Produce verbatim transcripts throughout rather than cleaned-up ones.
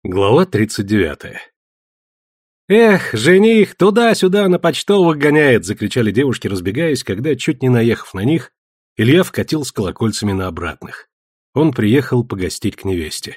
Глава тридцать девятая. «Эх, жених, туда-сюда на почтовых гоняет!» — закричали девушки, разбегаясь, когда, чуть не наехав на них, Илья вкатил с колокольцами на обратных. Он приехал погостить к невесте.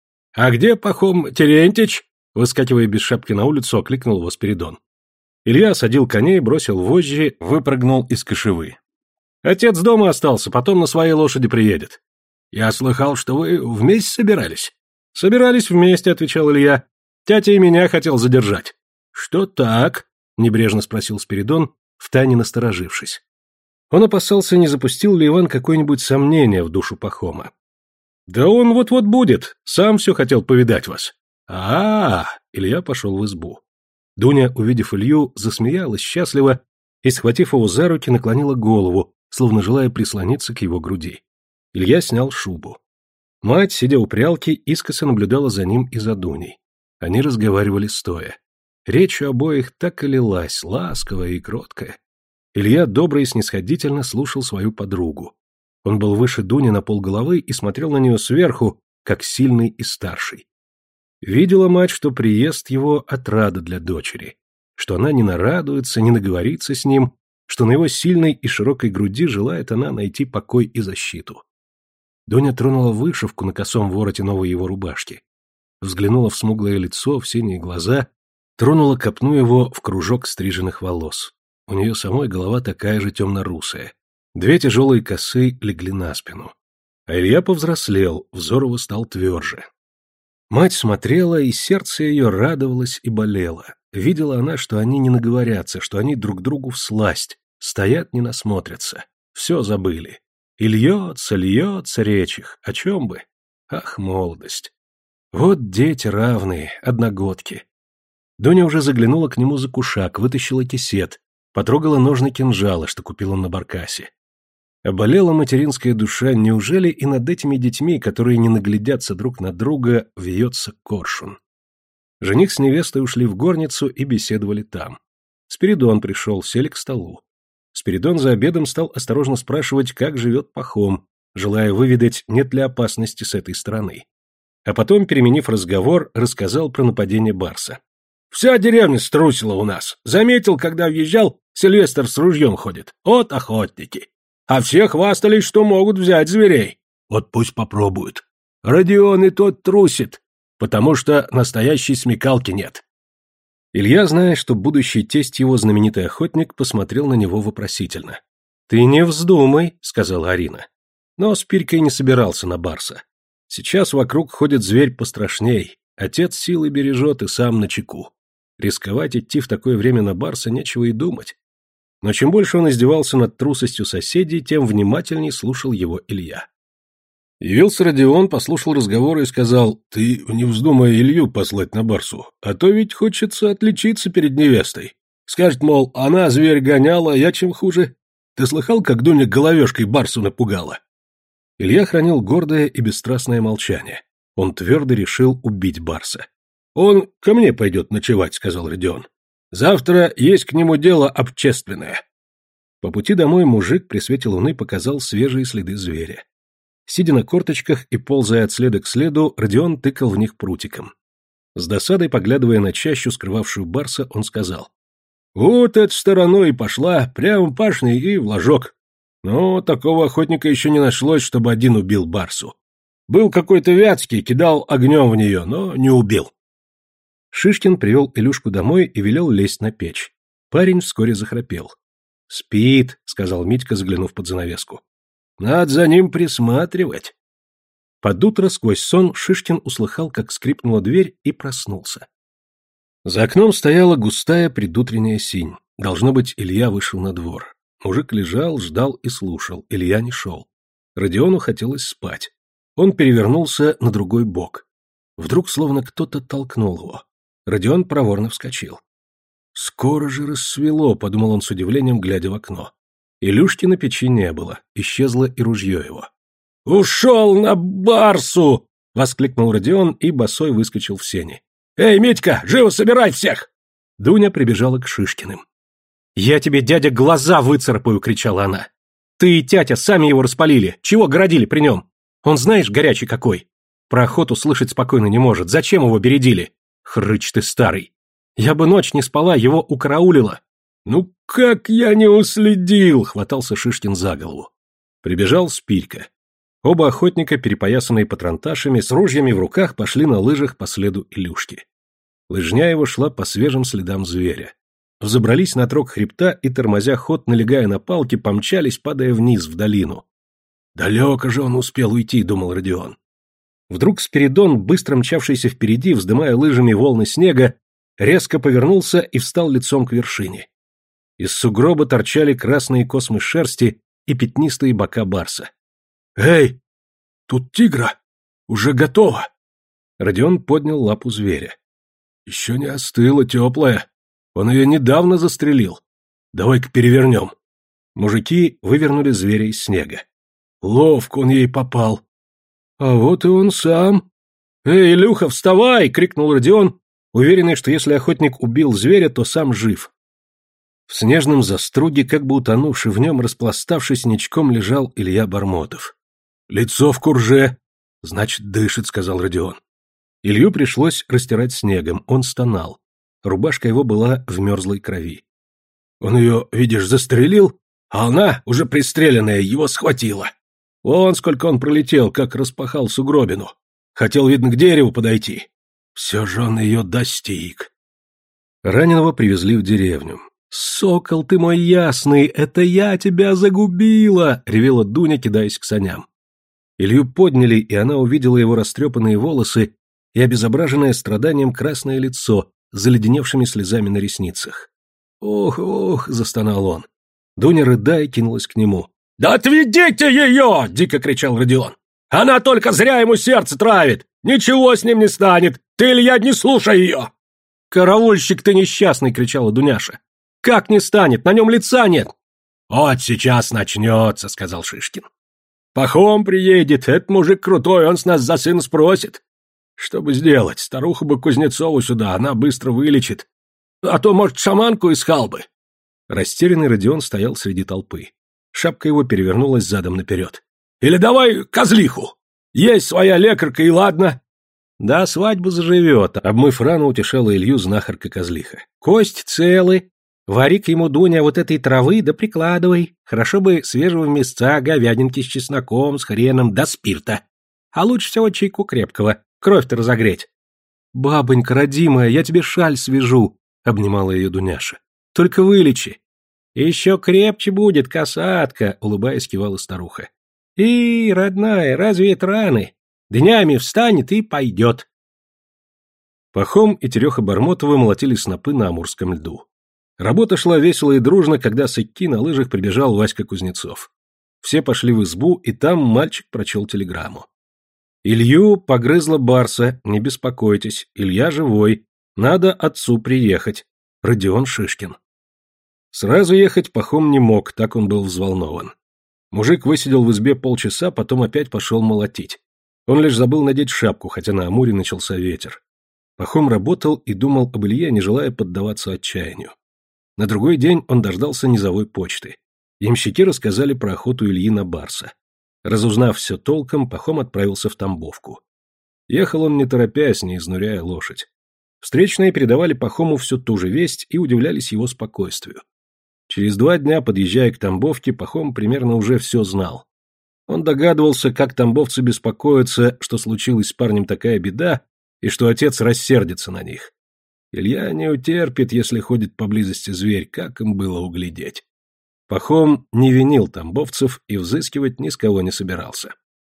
«А где Пахом Терентич?» — выскакивая без шапки на улицу, окликнул его Спиридон. Илья осадил коней, бросил вожжи, выпрыгнул из кошевы. «Отец дома остался, потом на своей лошади приедет». «Я слыхал, что вы вместе собирались?» «Собирались вместе», — отвечал Илья. «Тятя и меня хотел задержать». «Что так?» — небрежно спросил Спиридон, втайне насторожившись. Он опасался, не запустил ли Иван какое-нибудь сомнение в душу Пахома. «Да он вот-вот будет, сам все хотел повидать вас». А-а-а! Илья пошел в избу. Дуня, увидев Илью, засмеялась счастливо и, схватив его за руки, наклонила голову, словно желая прислониться к его груди. Илья снял шубу. Мать, сидя у прялки, искоса наблюдала за ним и за Дуней. Они разговаривали стоя. Речь у обоих так и лилась, ласковая и кроткая. Илья добро и снисходительно слушал свою подругу. Он был выше Дуни на полголовы и смотрел на нее сверху, как сильный и старший. Видела мать, что приезд его отрада для дочери, что она не нарадуется, не наговорится с ним, что на его сильной и широкой груди желает она найти покой и защиту. Дуня тронула вышивку на косом вороте новой его рубашки, взглянула в смуглое лицо, в синие глаза, тронула копну его в кружок стриженных волос. У нее самой голова такая же темно-русая. Две тяжелые косы легли на спину. А Илья повзрослел, взор его стал тверже. Мать смотрела, и сердце ее радовалось и болело. Видела она, что они не наговорятся, что они друг другу всласть, стоят, не насмотрятся. Все забыли. И льется, льется речь их. О чем бы? Ах, молодость. Вот дети равные, одногодки. Дуня уже заглянула к нему за кушак, вытащила кисет, потрогала ножны кинжала, что купила на баркасе. Оболела материнская душа, неужели и над этими детьми, которые не наглядятся друг на друга, вьется коршун? Жених с невестой ушли в горницу и беседовали там. Спиридон пришел, сели к столу. Спиридон за обедом стал осторожно спрашивать, как живет Пахом, желая выведать, нет ли опасности с этой стороны. А потом, переменив разговор, рассказал про нападение барса. «Вся деревня струсила у нас. Заметил, когда въезжал, Сильвестр с ружьем ходит. Вот охотники. А все хвастались, что могут взять зверей. Вот пусть попробуют. Родион и тот трусит, потому что настоящей смекалки нет». Илья, зная, что будущий тесть его знаменитый охотник, посмотрел на него вопросительно. «Ты не вздумай», — сказала Арина. Но Спирька и не собирался на барса. Сейчас вокруг ходит зверь пострашней. Отец силы бережет и сам начеку. Рисковать идти в такое время на барса нечего и думать. Но чем больше он издевался над трусостью соседей, тем внимательней слушал его Илья. Явился Родион, послушал разговор и сказал: «Ты не вздумай Илью послать на барсу, а то ведь хочется отличиться перед невестой. Скажет, мол, она зверь гоняла, я чем хуже. Ты слыхал, как Дуня головешкой барсу напугала?» Илья хранил гордое и бесстрастное молчание. Он твердо решил убить барса. «Он ко мне пойдет ночевать», — сказал Родион. «Завтра есть к нему дело общественное». По пути домой мужик при свете луны показал свежие следы зверя. Сидя на корточках и ползая от следа к следу, Родион тыкал в них прутиком. С досадой, поглядывая на чащу, скрывавшую барса, он сказал: «Вот эта стороной и пошла, прямо пашней и в ложок. Но такого охотника еще не нашлось, чтобы один убил барсу. Был какой-то Вятский, кидал огнем в нее, но не убил». Шишкин привел Илюшку домой и велел лезть на печь. Парень вскоре захрапел. «Спит», — сказал Митька, заглянув под занавеску. «Надо за ним присматривать». Под утро сквозь сон Шишкин услыхал, как скрипнула дверь, и проснулся. За окном стояла густая предутренняя синь. Должно быть, Илья вышел на двор. Мужик лежал, ждал и слушал. Илья не шел. Родиону хотелось спать. Он перевернулся на другой бок. Вдруг словно кто-то толкнул его. Родион проворно вскочил. «Скоро же рассвело», — подумал он с удивлением, глядя в окно. Илюшки на печи не было, исчезло и ружье его. «Ушел на барсу!» — воскликнул Родион и босой выскочил в сени. «Эй, Митька, живо собирай всех!» Дуня прибежала к Шишкиным. «Я тебе, дядя, глаза выцарапаю!» — кричала она. «Ты и тятя сами его распалили, чего городили при нем? Он знаешь, горячий какой. Про охоту слышать спокойно не может. Зачем его бередили? Хрыч ты старый. Я бы ночь не спала, его укараулила. Ну как я не уследил, хватался Шишкин за голову. Прибежал Спирька. Оба охотника, перепоясанные патронташами, с ружьями в руках, пошли на лыжах по следу Илюшки. Лыжня его шла по свежим следам зверя. Взобрались на трог хребта и, тормозя ход, налегая на палки, помчались, падая вниз, в долину. «Далеко же он успел уйти», — думал Родион. Вдруг Спиридон, быстро мчавшийся впереди, вздымая лыжами волны снега, резко повернулся и встал лицом к вершине. Из сугроба торчали красные космы шерсти и пятнистые бока барса. «Эй, тут тигра! Уже готово!» Родион поднял лапу зверя. «Еще не остыла, теплая. Он ее недавно застрелил. Давай-ка перевернем». Мужики вывернули зверя из снега. Ловко он ей попал. «А вот и он сам!» «Эй, Илюха, вставай!» — крикнул Родион, уверенный, что если охотник убил зверя, то сам жив. В снежном заструге, как бы утонувший в нем, распластавшись ничком, лежал Илья Бармотов. «Лицо в курже!» «Значит, дышит», — сказал Родион. Илью пришлось растирать снегом, он стонал. Рубашка его была в мерзлой крови. Он ее, видишь, застрелил, а она, уже пристреленная, его схватила. Вон сколько он пролетел, как распахал сугробину. Хотел, видно, к дереву подойти. Все же он ее достиг. Раненого привезли в деревню. «Сокол ты мой ясный, это я тебя загубила!» — ревела Дуня, кидаясь к саням. Илью подняли, и она увидела его растрепанные волосы и обезображенное страданием красное лицо с заледеневшими слезами на ресницах. «Ох, ох!» — застонал он. Дуня, рыдая, кинулась к нему. «Да отведите ее!» — дико кричал Родион. «Она только зря ему сердце травит! Ничего с ним не станет! Ты, Илья, не слушай ее!» «Караульщик ты несчастный!» — кричала Дуняша. «Как не станет? На нем лица нет!» «Вот сейчас начнется!» — сказал Шишкин. «Пахом приедет, этот мужик крутой, он с нас за сына спросит. Что бы сделать? Старуху бы Кузнецову сюда, она быстро вылечит. А то, может, шаманку искал бы». Растерянный Родион стоял среди толпы. Шапка его перевернулась задом наперед. «Или давай козлиху! Есть своя лекарка, и ладно!» «Да, свадьба заживет», — обмыв рану, утешала Илью знахарка-козлиха. «Кость целы. Вари-ка ему, Дуня, вот этой травы, да прикладывай. Хорошо бы свежего мясца, говядинки с чесноком, с хреном, да спирта. А лучше всего чайку крепкого, кровь-то разогреть». «Бабонька родимая, я тебе шаль свяжу», — обнимала ее Дуняша. «Только вылечи». «Еще крепче будет, касатка», — улыбаясь, кивала старуха. «И, родная, разве это раны? Днями встанет и пойдет». Пахом и Тереха Бармотова молотили снопы на амурском льду. Работа шла весело и дружно, когда с Икки на лыжах прибежал Васька Кузнецов. Все пошли в избу, и там мальчик прочел телеграмму. «Илью погрызла барса, не беспокойтесь, Илья живой, надо отцу приехать. Родион Шишкин». Сразу ехать Пахом не мог, так он был взволнован. Мужик высидел в избе полчаса, потом опять пошел молотить. Он лишь забыл надеть шапку, хотя на Амуре начался ветер. Пахом работал и думал об Илье, не желая поддаваться отчаянию. На другой день он дождался низовой почты. Ямщики рассказали про охоту Ильи на барса. Разузнав все толком, Пахом отправился в Тамбовку. Ехал он не торопясь, не изнуряя лошадь. Встречные передавали Пахому всю ту же весть и удивлялись его спокойствию. Через два дня, подъезжая к Тамбовке, Пахом примерно уже все знал. Он догадывался, как тамбовцы беспокоятся, что случилась с парнем такая беда, и что отец рассердится на них. Илья не утерпит, если ходит поблизости зверь, как им было углядеть. Пахом не винил тамбовцев и взыскивать ни с кого не собирался.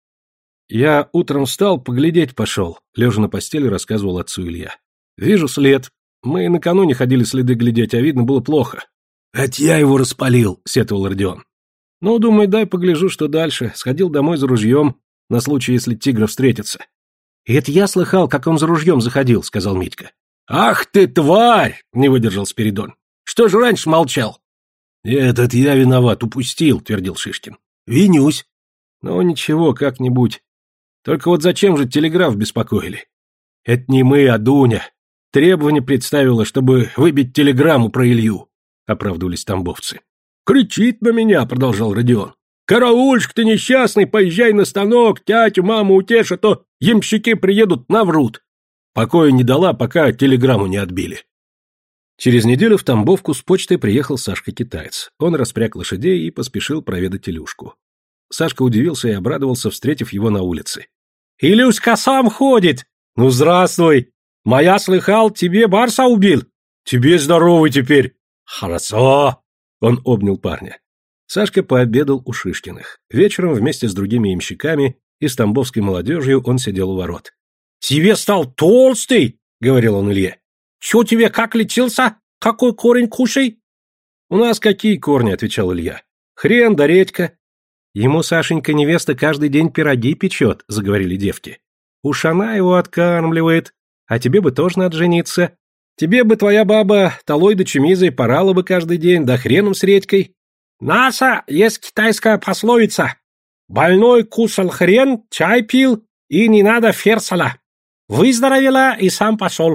«Я утром встал, поглядеть пошел», — лежа на постели рассказывал отцу Илья. «Вижу след. Мы накануне ходили следы глядеть, а видно было плохо». «Это я его распалил», — сетовал Родион. «Ну, думаю, дай погляжу, что дальше. Сходил домой за ружьем, на случай, если тигра встретится». «И это я слыхал, как он за ружьем заходил», — сказал Митька. «Ах ты, тварь!» — не выдержал Спиридон. «Что же раньше молчал?» «Этот я виноват, упустил», — твердил Шишкин. «Винюсь». «Ну, ничего, как-нибудь. Только вот зачем же телеграф беспокоили?» «Это не мы, а Дуня. Требование представила, чтобы выбить телеграмму про Илью», — оправдывались тамбовцы. «Кричит на меня», — продолжал Родион. «Караульщик ты несчастный, поезжай на станок, тятю, маму утешь, а то ямщики приедут, наврут». Покоя не дала, пока телеграмму не отбили. Через неделю в Тамбовку с почтой приехал Сашка-китаец. Он распряг лошадей и поспешил проведать Илюшку. Сашка удивился и обрадовался, встретив его на улице. «Илюшка сам ходит! Ну, здравствуй! Моя слыхал, тебе барса убил! Тебе здоровый теперь! Хорошо!» Он обнял парня. Сашка пообедал у Шишкиных. Вечером вместе с другими ямщиками и с тамбовской молодежью он сидел у ворот. «Тебе стал толстый!» — говорил он Илье. «Чё тебе, как лечился? Какой корень кушай?» «У нас какие корни?» — отвечал Илья. «Хрен да редька». «Ему, Сашенька, невеста каждый день пироги печет», — заговорили девки. «Уж она его откармливает. А тебе бы тоже надо жениться. Тебе бы твоя баба толой да чемизой порала бы каждый день, да хреном с редькой». «Наша есть китайская пословица. Больной кусал хрен, чай пил, и не надо ферсала. Выздоровела и сам пошел».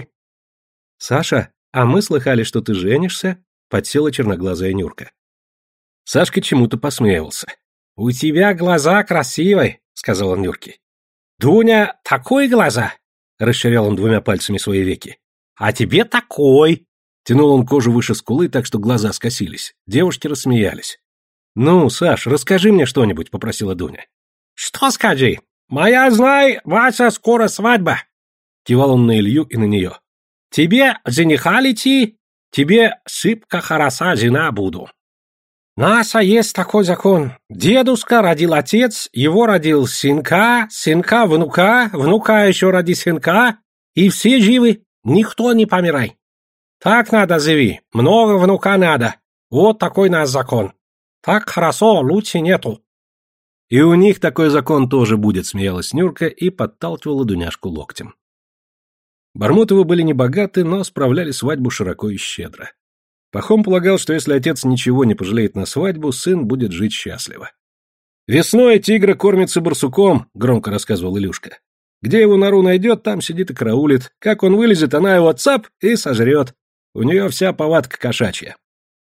«Саша, а мы слыхали, что ты женишься?» — подсела черноглазая Нюрка. Сашка чему-то посмеивался. «У тебя глаза красивые», — сказал он Нюрке. «Дуня, такой глаза», — расширял он двумя пальцами свои веки. «А тебе такой». Тянул он кожу выше скулы, так что глаза скосились. Девушки рассмеялись. «Ну, Саш, расскажи мне что-нибудь», — попросила Дуня. «Что скажи? Моя, знай, ваша скоро свадьба». Кивал он на Илью и на нее. «Тебе жениха лети, тебе шибко хороша жена буду». «Наша есть такой закон. Дедушка родил отец, его родил сынка, сынка внука, внука еще роди сынка, и все живы, никто не помирай. Так надо живи, много внука надо. Вот такой наш закон. Так хорошо, лучше нету». «И у них такой закон тоже будет», — смеялась Нюрка и подталкивала Дуняшку локтем. Бармутовы были небогаты, но справляли свадьбу широко и щедро. Пахом полагал, что если отец ничего не пожалеет на свадьбу, сын будет жить счастливо. «Весной тигра кормится барсуком», — громко рассказывал Илюшка. «Где его нору найдет, там сидит и караулит. Как он вылезет, она его цап и сожрет. У нее вся повадка кошачья».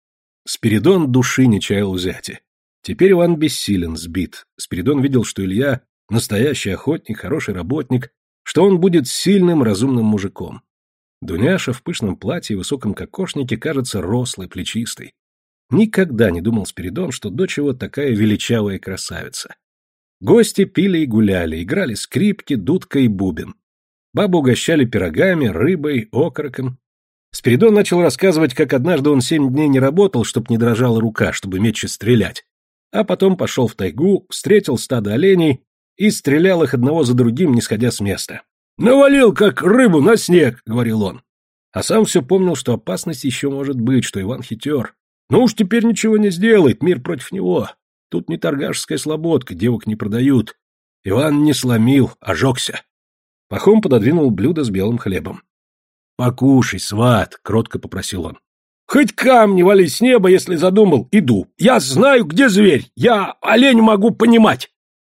Спиридон души не чаял зятя. Теперь Иван бессилен, сбит. Спиридон видел, что Илья — настоящий охотник, хороший работник, что он будет сильным, разумным мужиком. Дуняша в пышном платье и высоком кокошнике кажется рослой, плечистой. Никогда не думал Спиридон, что дочь его такая величавая красавица. Гости пили и гуляли, играли скрипки, дудка и бубен. Бабу угощали пирогами, рыбой, окороком. Спиридон начал рассказывать, как однажды он семь дней не работал, чтоб не дрожала рука, чтобы метче стрелять. А потом пошел в тайгу, встретил стадо оленей и стрелял их одного за другим, не сходя с места. «Навалил, как рыбу, на снег», — говорил он. А сам все помнил, что опасность еще может быть, что Иван хитер. Ну уж теперь ничего не сделает, мир против него. Тут не торгашская слободка, девок не продают. Иван не сломил, ожегся. Пахом пододвинул блюдо с белым хлебом. «Покушай, сват», — кротко попросил он. «Хоть камни вали с неба, если задумал, иду. Я знаю, где зверь, я олень могу понимать».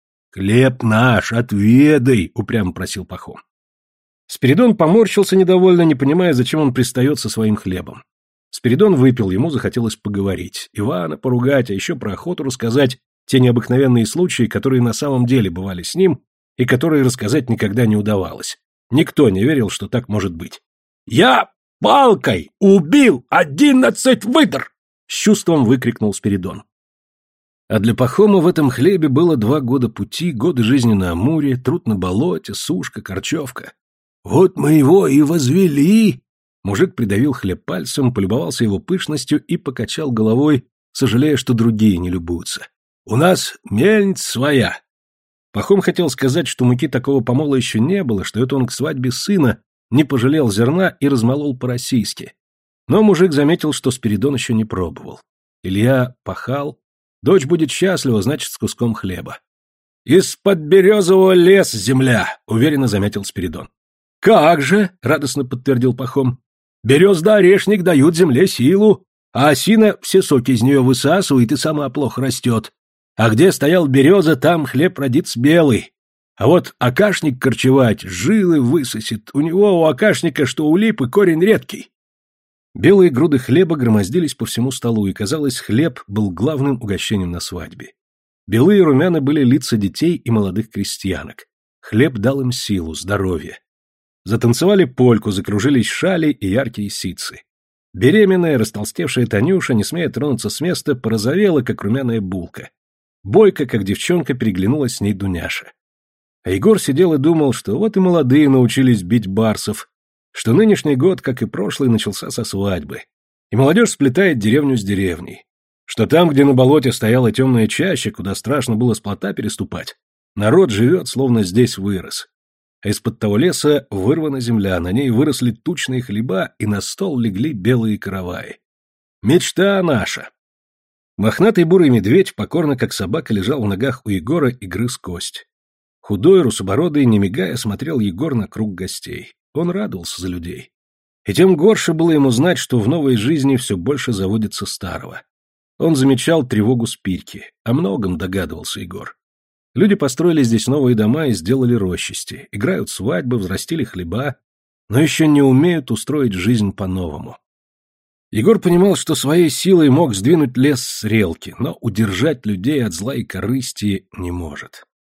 «Хлеб наш, отведай», — упрямо просил Пахом. Спиридон поморщился недовольно, не понимая, зачем он пристает со своим хлебом. Спиридон выпил, ему захотелось поговорить. Ивана поругать, а еще про охоту рассказать те необыкновенные случаи, которые на самом деле бывали с ним и которые рассказать никогда не удавалось. Никто не верил, что так может быть. «Я палкой убил одиннадцать выдр!» — с чувством выкрикнул Спиридон. А для Пахома в этом хлебе было два года пути, годы жизни на Амуре, труд на болоте, сушка, корчевка. «Вот мы его и возвели!» Мужик придавил хлеб пальцем, полюбовался его пышностью и покачал головой, сожалея, что другие не любуются. «У нас мельница своя!» Пахом хотел сказать, что муки такого помола еще не было, что это он к свадьбе сына не пожалел зерна и размолол по-российски. Но мужик заметил, что Спиридон еще не пробовал. Илья пахал, дочь будет счастлива, значит, с куском хлеба. «Из-под березового лес земля», — уверенно заметил Спиридон. «Как же», — радостно подтвердил Пахом, — «берез да орешник дают земле силу, а осина все соки из нее высасывает и сама плохо растет. А где стоял береза, там хлеб родится белый. А вот акашник корчевать, жилы высосет, у него у акашника, что у липы, корень редкий». Белые груды хлеба громоздились по всему столу, и, казалось, хлеб был главным угощением на свадьбе. Белые и румяны были лица детей и молодых крестьянок. Хлеб дал им силу, здоровье. Затанцевали польку, закружились шали и яркие ситцы. Беременная, растолстевшая Танюша, не смея тронуться с места, порозовела, как румяная булка. Бойко, как девчонка, переглянулась с ней Дуняша. А Егор сидел и думал, что вот и молодые научились бить барсов, что нынешний год, как и прошлый, начался со свадьбы, и молодежь сплетает деревню с деревней, что там, где на болоте стояла темная чаща, куда страшно было с плота переступать, народ живет, словно здесь вырос. А из-под того леса вырвана земля, на ней выросли тучные хлеба, и на стол легли белые караваи. Мечта наша! Мохнатый бурый медведь, покорно как собака, лежал в ногах у Егора и грыз кость. Худой, русобородый, не мигая, смотрел Егор на круг гостей. Он радовался за людей. И тем горше было ему знать, что в новой жизни все больше заводится старого. Он замечал тревогу Спирьки, о многом догадывался Егор. Люди построили здесь новые дома и сделали рощисти, играют свадьбы, взрастили хлеба, но еще не умеют устроить жизнь по-новому. Егор понимал, что своей силой мог сдвинуть лес с релки, но удержать людей от зла и корысти не может.